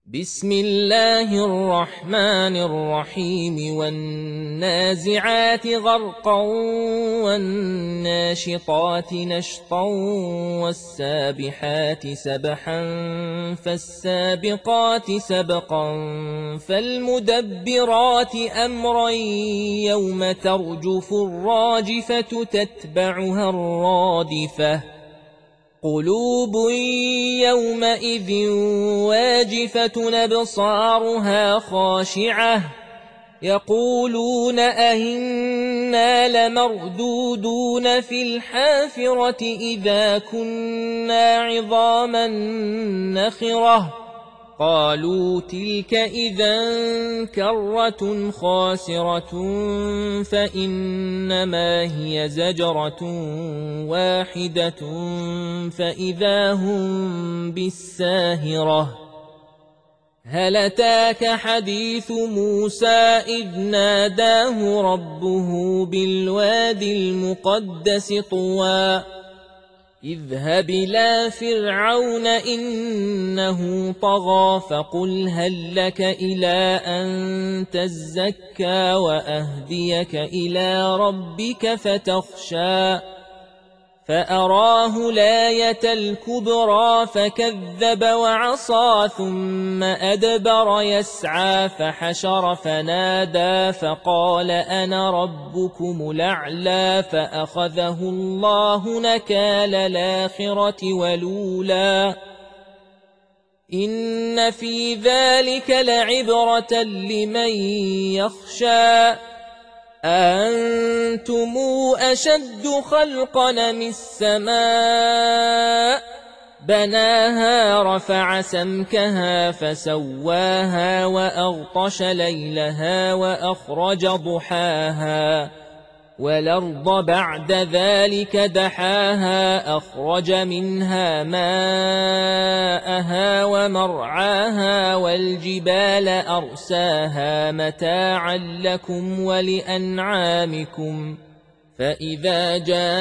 بسم الله الرحمن الرحيم والنازعات غرقا والناشطات نشطا والسابحات سبحا فالسابقات سبقا فالمدبرات أمرا يوم ترجف الراجفة تتبعها الرادفة قلوب يومئذ واجفة أبصارها خاشعة يقولون أئنا لمردودون في الحافرة إذا كنا عظاما نخرة قالوا تلك إذا كرة خاسرة فإنما هي زجرة واحدة فإذا هم بالساهرة هل أتاك حديث موسى إذ ناداه ربه بالوادي المقدس طوى اذهب إلى فرعون إنه طغى فقل هل لك إلى أن تزكى وأهديك إلى ربك فتخشى فأراه الآية الكبرى فكذب وعصى ثم أدبر يسعى فحشر فنادى فقال أنا ربكم الأعلى فأخذه الله نكال الآخرة والأولى إن في ذلك لعبرة لمن يخشى أأنتم أشد خلقا من السماء بناها رفع سمكها فسواها وأغطش ليلها وأخرج ضحاها والأرض بعد ذلك دحاها أخرج منها ماءها ومرعاها والجبال أرساها متاعا لكم ولأنعامكم فإذا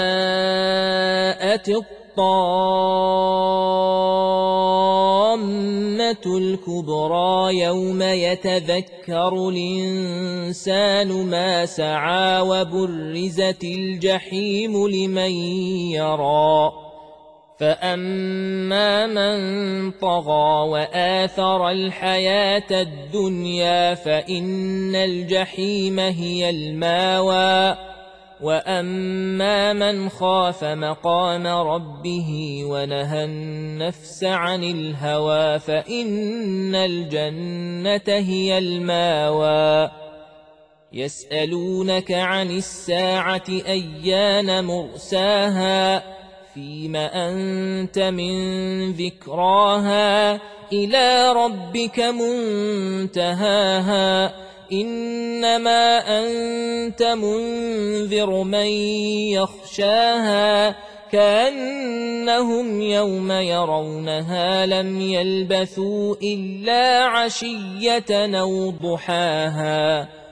جاءت الطامة الكبرى يوم يتذكر الإنسان ما سعى وبرزت الجحيم لمن يرى فأما من طغى وآثر الحياة الدنيا فإن الجحيم هي الماوى وأما من خاف مقام ربه ونهى النفس عن الهوى فإن الجنة هي الماوى يسألونك عن الساعة أيان مرساها فيم أنت من ذكراها إلى ربك منتهاها إنما أنت منذر من يخشاها كأنهم يوم يرونها لم يلبثوا إلا عشية أو ضحاها